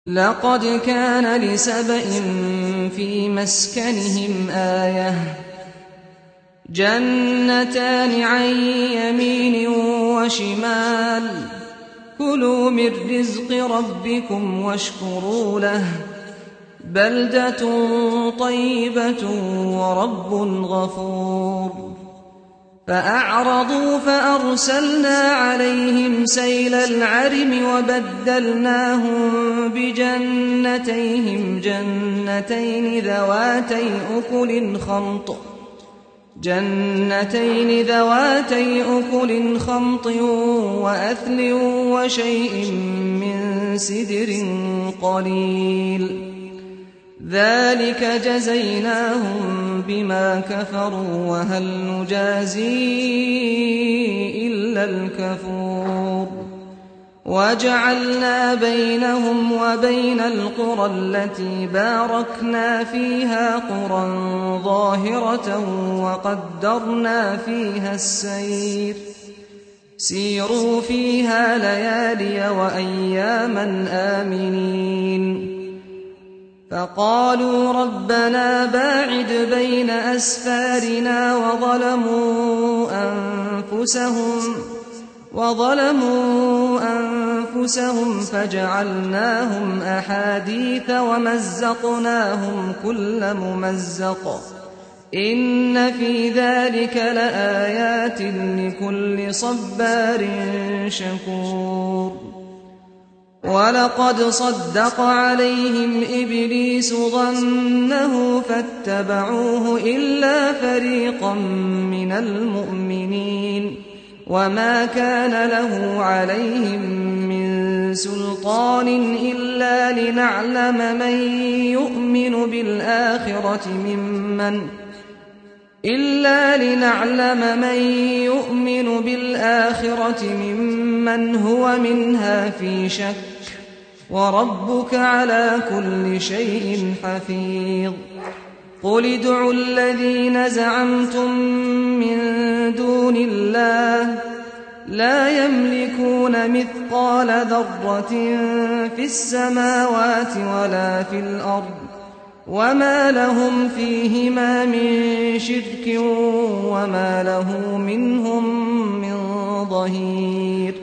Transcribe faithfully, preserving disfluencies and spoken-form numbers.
لقد كان لسبإ في مسكنهم آية جنتان عن يمين وشمال كلوا من رزق ربكم واشكروا له بلدة طيبة ورب غفور فأعرضوا فأرسلنا عليهم سيل العرم وبدلناهم بجنتيهم جنتين ذواتي أكل خمط جنتين ذواتي أكل خمط وأثل وشيء من سدر قليل ذلك جزيناهم بما كفروا وهل نجازي إلا الكفور وجعلنا بينهم وبين القرى التي باركنا فيها قرى ظاهرة وقدرنا فيها السير سيروا فيها ليالي وأياما آمنين فقالوا ربنا باعد بين أسفارنا وظلموا أنفسهم وظلموا أنفسهم فجعلناهم أحاديث ومزقناهم كل ممزق إن في ذلك لآيات لكل صبار شكور ولقد صدق عليهم إبليس ظنه فاتبعوه إلا فريقا من المؤمنين وما كان له عليهم من سلطان إلا لنعلم من يؤمن بالآخرة ممن إلا لنعلم من يؤمن بالآخرة ممن هو منها في شك وربك على كل شيء حفيظ قل ادعوا الذين زعمتم من دون الله لا يملكون مثقال ذرة في السماوات ولا في الأرض وما لهم فيهما من شرك وما له منهم من ظهير